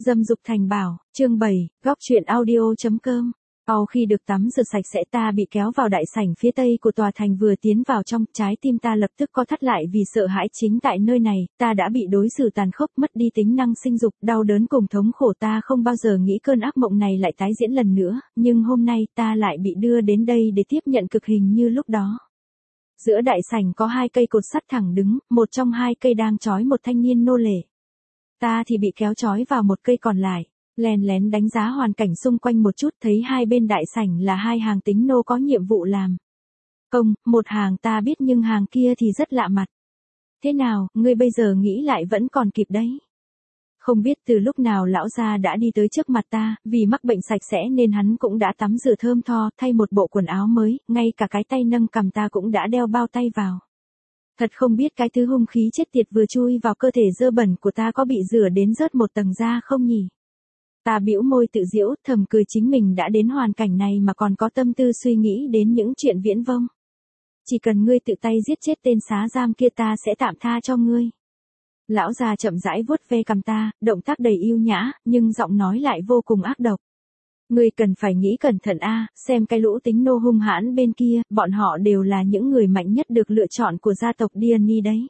Dâm dục thành bảo, chương 7, góc truyện audio.com. Sau khi được tắm rửa sạch sẽ ta bị kéo vào đại sảnh phía tây của tòa thành, vừa tiến vào trong, trái tim ta lập tức co thắt lại vì sợ hãi. Chính tại nơi này, ta đã bị đối xử tàn khốc, mất đi tính năng sinh dục, đau đớn cùng thống khổ. Ta không bao giờ nghĩ cơn ác mộng này lại tái diễn lần nữa, nhưng hôm nay ta lại bị đưa đến đây để tiếp nhận cực hình như lúc đó. Giữa đại sảnh có hai cây cột sắt thẳng đứng, một trong hai cây đang trói một thanh niên nô lệ. Ta thì bị kéo trói vào một cây còn lại, lén lén đánh giá hoàn cảnh xung quanh một chút, thấy hai bên đại sảnh là hai hàng tính nô có nhiệm vụ làm công, một hàng ta biết nhưng hàng kia thì rất lạ mặt. Thế nào, ngươi bây giờ nghĩ lại vẫn còn kịp đấy. Không biết từ lúc nào lão gia đã đi tới trước mặt ta, vì mắc bệnh sạch sẽ nên hắn cũng đã tắm rửa thơm tho, thay một bộ quần áo mới, ngay cả cái tay nâng cằm ta cũng đã đeo bao tay vào. Thật không biết cái thứ hung khí chết tiệt vừa chui vào cơ thể dơ bẩn của ta có bị rửa đến rớt một tầng da không nhỉ? Ta bĩu môi tự giễu, thầm cười chính mình đã đến hoàn cảnh này mà còn có tâm tư suy nghĩ đến những chuyện viễn vông. Chỉ cần ngươi tự tay giết chết tên xá giam kia ta sẽ tạm tha cho ngươi. Lão già chậm rãi vuốt ve cằm ta, động tác đầy yêu nhã, nhưng giọng nói lại vô cùng ác độc. Ngươi cần phải nghĩ cẩn thận a, xem cái lũ tính nô hung hãn bên kia, bọn họ đều là những người mạnh nhất được lựa chọn của gia tộc Diany đấy.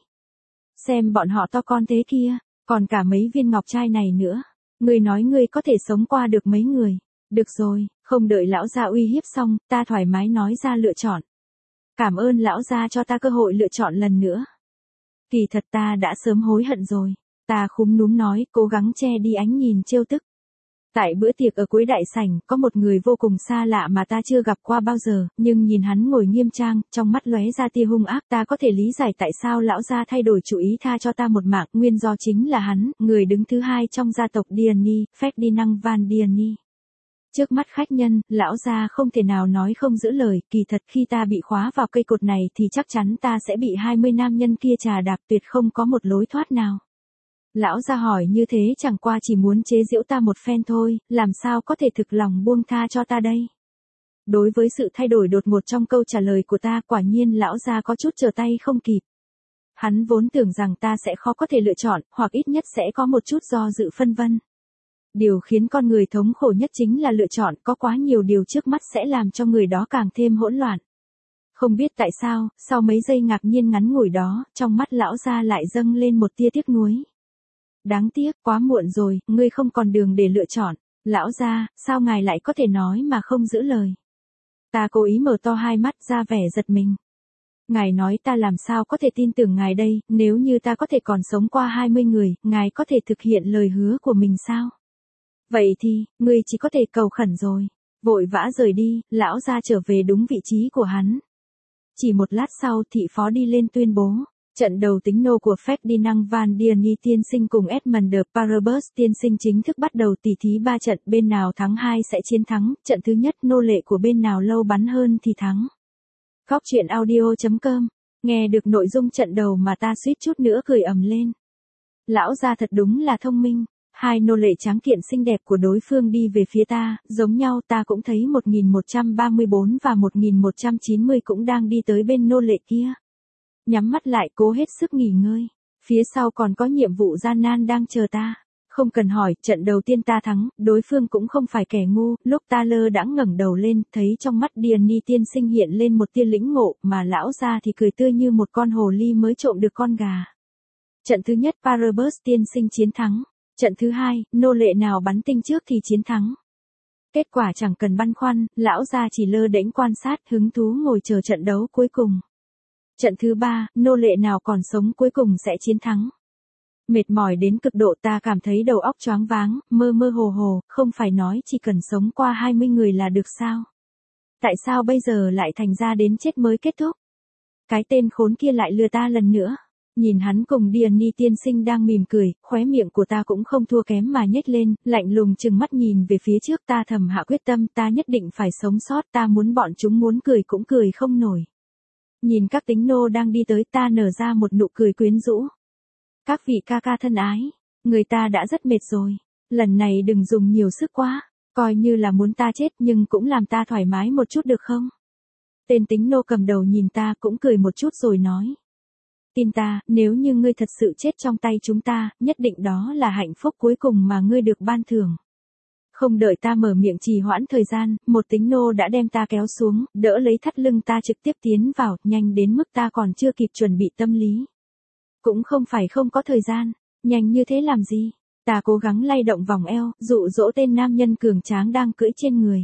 Xem bọn họ to con thế kia, còn cả mấy viên ngọc trai này nữa. Ngươi nói ngươi có thể sống qua được mấy người. Được rồi, không đợi lão gia uy hiếp xong, ta thoải mái nói ra lựa chọn. Cảm ơn lão gia cho ta cơ hội lựa chọn lần nữa. Kỳ thật ta đã sớm hối hận rồi. Ta khúm núm nói, cố gắng che đi ánh nhìn trêu tức. Tại bữa tiệc ở cuối đại sảnh, có một người vô cùng xa lạ mà ta chưa gặp qua bao giờ, nhưng nhìn hắn ngồi nghiêm trang, trong mắt lóe ra tia hung ác. Ta có thể lý giải tại sao lão gia thay đổi chủ ý tha cho ta một mạng, nguyên do chính là hắn, người đứng thứ hai trong gia tộc Diany, Ferdinand van Diany. Trước mắt khách nhân, lão gia không thể nào nói không giữ lời, kỳ thật khi ta bị khóa vào cây cột này thì chắc chắn ta sẽ bị 20 nam nhân kia trà đạp, tuyệt không có một lối thoát nào. Lão gia hỏi như thế chẳng qua chỉ muốn chế giễu ta một phen thôi, làm sao có thể thực lòng buông tha cho ta đây. Đối với sự thay đổi đột ngột trong câu trả lời của ta, quả nhiên lão gia có chút trở tay không kịp. Hắn vốn tưởng rằng ta sẽ khó có thể lựa chọn, hoặc ít nhất sẽ có một chút do dự phân vân. Điều khiến con người thống khổ nhất chính là lựa chọn, có quá nhiều điều trước mắt sẽ làm cho người đó càng thêm hỗn loạn. Không biết tại sao, sau mấy giây ngạc nhiên ngắn ngủi đó, trong mắt lão gia lại dâng lên một tia tiếc nuối. Đáng tiếc, quá muộn rồi, ngươi không còn đường để lựa chọn. Lão gia, sao ngài lại có thể nói mà không giữ lời? Ta cố ý mở to hai mắt ra vẻ giật mình. Ngài nói ta làm sao có thể tin tưởng ngài đây, nếu như ta có thể còn sống qua 20 người, ngài có thể thực hiện lời hứa của mình sao? Vậy thì, ngươi chỉ có thể cầu khẩn rồi. Vội vã rời đi, lão gia trở về đúng vị trí của hắn. Chỉ một lát sau, thị phó đi lên tuyên bố. Trận đầu tính nô của Ferdinand van Diany tiên sinh cùng Edmund de Parabus tiên sinh chính thức bắt đầu, tỷ thí 3 trận, bên nào thắng 2 sẽ chiến thắng, trận thứ nhất nô lệ của bên nào lâu bắn hơn thì thắng. Góc truyện audio.com, nghe được nội dung trận đầu mà ta suýt chút nữa cười ầm lên. Lão gia thật đúng là thông minh, hai nô lệ tráng kiện xinh đẹp của đối phương đi về phía ta, giống nhau ta cũng thấy 1134 và 1190 cũng đang đi tới bên nô lệ kia. Nhắm mắt lại cố hết sức nghỉ ngơi. Phía sau còn có nhiệm vụ gian nan đang chờ ta. Không cần hỏi, trận đầu tiên ta thắng, đối phương cũng không phải kẻ ngu. Lúc ta lơ đãng ngẩng đầu lên, thấy trong mắt Diany tiên sinh hiện lên một tia lĩnh ngộ, mà lão gia thì cười tươi như một con hồ ly mới trộm được con gà. Trận thứ nhất Parabus tiên sinh chiến thắng. Trận thứ hai, nô lệ nào bắn tinh trước thì chiến thắng. Kết quả chẳng cần băn khoăn, lão gia chỉ lơ đễnh quan sát, hứng thú ngồi chờ trận đấu cuối cùng. Trận thứ ba, nô lệ nào còn sống cuối cùng sẽ chiến thắng. Mệt mỏi đến cực độ, ta cảm thấy đầu óc choáng váng, mơ mơ hồ hồ, không phải nói chỉ cần sống qua 20 người là được sao? Tại sao bây giờ lại thành ra đến chết mới kết thúc? Cái tên khốn kia lại lừa ta lần nữa. Nhìn hắn cùng Diany tiên sinh đang mỉm cười, khóe miệng của ta cũng không thua kém mà nhếch lên, lạnh lùng trừng mắt nhìn về phía trước. Ta thầm hạ quyết tâm, ta nhất định phải sống sót, ta muốn bọn chúng muốn cười cũng cười không nổi. Nhìn các tính nô đang đi tới, ta nở ra một nụ cười quyến rũ. Các vị ca ca thân ái, người ta đã rất mệt rồi, lần này đừng dùng nhiều sức quá, coi như là muốn ta chết nhưng cũng làm ta thoải mái một chút được không? Tên tính nô cầm đầu nhìn ta cũng cười một chút rồi nói. Tin ta, nếu như ngươi thật sự chết trong tay chúng ta, nhất định đó là hạnh phúc cuối cùng mà ngươi được ban thưởng. Không đợi ta mở miệng trì hoãn thời gian, một tính nô đã đem ta kéo xuống, đỡ lấy thắt lưng ta trực tiếp tiến vào, nhanh đến mức ta còn chưa kịp chuẩn bị tâm lý. Cũng không phải không có thời gian, nhanh như thế làm gì? Ta cố gắng lay động vòng eo, dụ dỗ tên nam nhân cường tráng đang cưỡi trên người.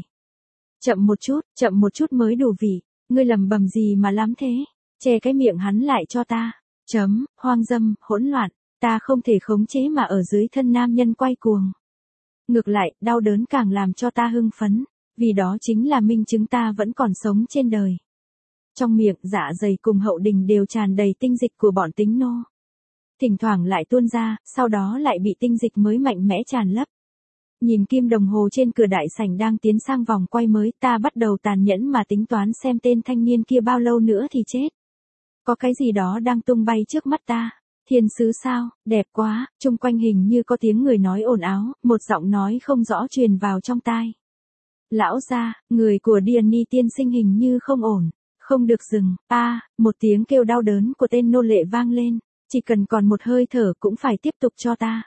Chậm một chút mới đủ vị, ngươi lầm bầm gì mà lắm thế? Che cái miệng hắn lại cho ta. Hoang dâm, hỗn loạn, ta không thể khống chế mà ở dưới thân nam nhân quay cuồng. Ngược lại, đau đớn càng làm cho ta hưng phấn, vì đó chính là minh chứng ta vẫn còn sống trên đời. Trong miệng, dạ dày cùng hậu đình đều tràn đầy tinh dịch của bọn tính nô. Thỉnh thoảng lại tuôn ra, sau đó lại bị tinh dịch mới mạnh mẽ tràn lấp. Nhìn kim đồng hồ trên cửa đại sảnh đang tiến sang vòng quay mới, ta bắt đầu tàn nhẫn mà tính toán xem tên thanh niên kia bao lâu nữa thì chết. Có cái gì đó đang tung bay trước mắt ta. Thiên sứ sao, đẹp quá, chung quanh hình như có tiếng người nói ồn ào, một giọng nói không rõ truyền vào trong tai. Lão gia, người của Diany tiên sinh hình như không ổn, không được dừng, một tiếng kêu đau đớn của tên nô lệ vang lên, chỉ cần còn một hơi thở cũng phải tiếp tục cho ta.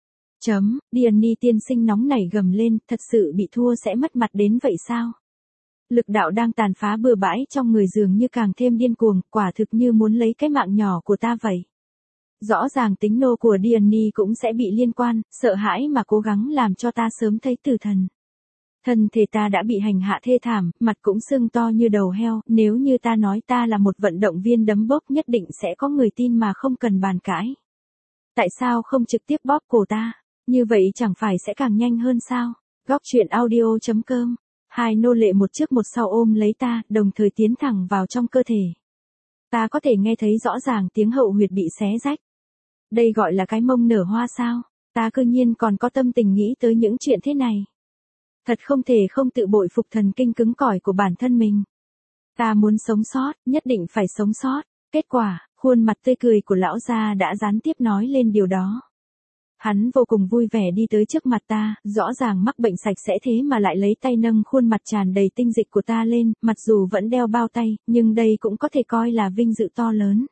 Diany tiên sinh nóng nảy gầm lên, thật sự bị thua sẽ mất mặt đến vậy sao? Lực đạo đang tàn phá bừa bãi trong người dường như càng thêm điên cuồng, quả thực như muốn lấy cái mạng nhỏ của ta vậy. Rõ ràng tính nô của Diany cũng sẽ bị liên quan, sợ hãi mà cố gắng làm cho ta sớm thấy tử thần. Thân thể ta đã bị hành hạ thê thảm, mặt cũng sưng to như đầu heo, nếu như ta nói ta là một vận động viên đấm bốc nhất định sẽ có người tin mà không cần bàn cãi. Tại sao không trực tiếp bóp cổ ta? Như vậy chẳng phải sẽ càng nhanh hơn sao? Góc truyện audio.com. Hai nô lệ một trước một sau ôm lấy ta, đồng thời tiến thẳng vào trong cơ thể. Ta có thể nghe thấy rõ ràng tiếng hậu huyệt bị xé rách. Đây gọi là cái mông nở hoa sao? Ta cư nhiên còn có tâm tình nghĩ tới những chuyện thế này. Thật không thể không tự bội phục thần kinh cứng cỏi của bản thân mình. Ta muốn sống sót, nhất định phải sống sót. Kết quả, khuôn mặt tươi cười của lão gia đã gián tiếp nói lên điều đó. Hắn vô cùng vui vẻ đi tới trước mặt ta, rõ ràng mắc bệnh sạch sẽ thế mà lại lấy tay nâng khuôn mặt tràn đầy tinh dịch của ta lên, mặc dù vẫn đeo bao tay, nhưng đây cũng có thể coi là vinh dự to lớn.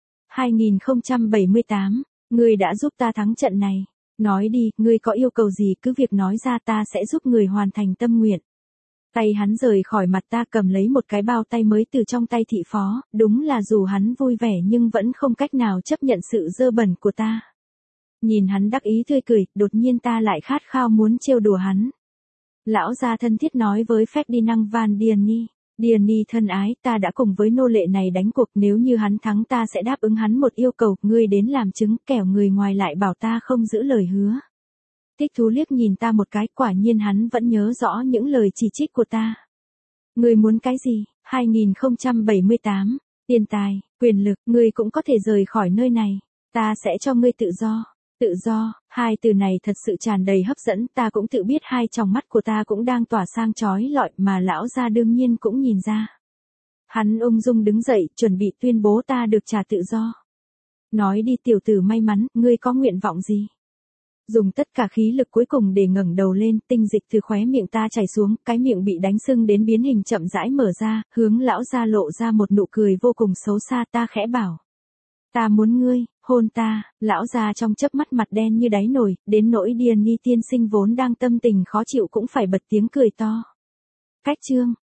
2078, ngươi đã giúp ta thắng trận này. Nói đi, ngươi có yêu cầu gì cứ việc nói ra, ta sẽ giúp người hoàn thành tâm nguyện. Tay hắn rời khỏi mặt ta, cầm lấy một cái bao tay mới từ trong tay thị phó, đúng là dù hắn vui vẻ nhưng vẫn không cách nào chấp nhận sự dơ bẩn của ta. Nhìn hắn đắc ý tươi cười, đột nhiên ta lại khát khao muốn trêu đùa hắn. Lão gia thân thiết nói với Ferdinand Van Diany. Diany thân ái, ta đã cùng với nô lệ này đánh cuộc, nếu như hắn thắng ta sẽ đáp ứng hắn một yêu cầu, ngươi đến làm chứng, kẻo người ngoài lại bảo ta không giữ lời hứa. Thích thú liếc nhìn ta một cái, quả nhiên hắn vẫn nhớ rõ những lời chỉ trích của ta. Ngươi muốn cái gì? 2078, tiền tài, quyền lực, ngươi cũng có thể rời khỏi nơi này. Ta sẽ cho ngươi tự do. Tự do, hai từ này thật sự tràn đầy hấp dẫn, ta cũng tự biết hai tròng mắt của ta cũng đang tỏa sang chói lọi mà lão gia đương nhiên cũng nhìn ra. Hắn ung dung đứng dậy, chuẩn bị tuyên bố ta được trả tự do. Nói đi tiểu tử may mắn, ngươi có nguyện vọng gì? Dùng tất cả khí lực cuối cùng để ngẩng đầu lên, tinh dịch từ khóe miệng ta chảy xuống, cái miệng bị đánh sưng đến biến hình chậm rãi mở ra, hướng lão gia lộ ra một nụ cười vô cùng xấu xa, ta khẽ bảo. Ta muốn ngươi, hôn ta, lão già trong chớp mắt mặt đen như đáy nồi, đến nỗi Diany tiên sinh vốn đang tâm tình khó chịu cũng phải bật tiếng cười to. Cách chương.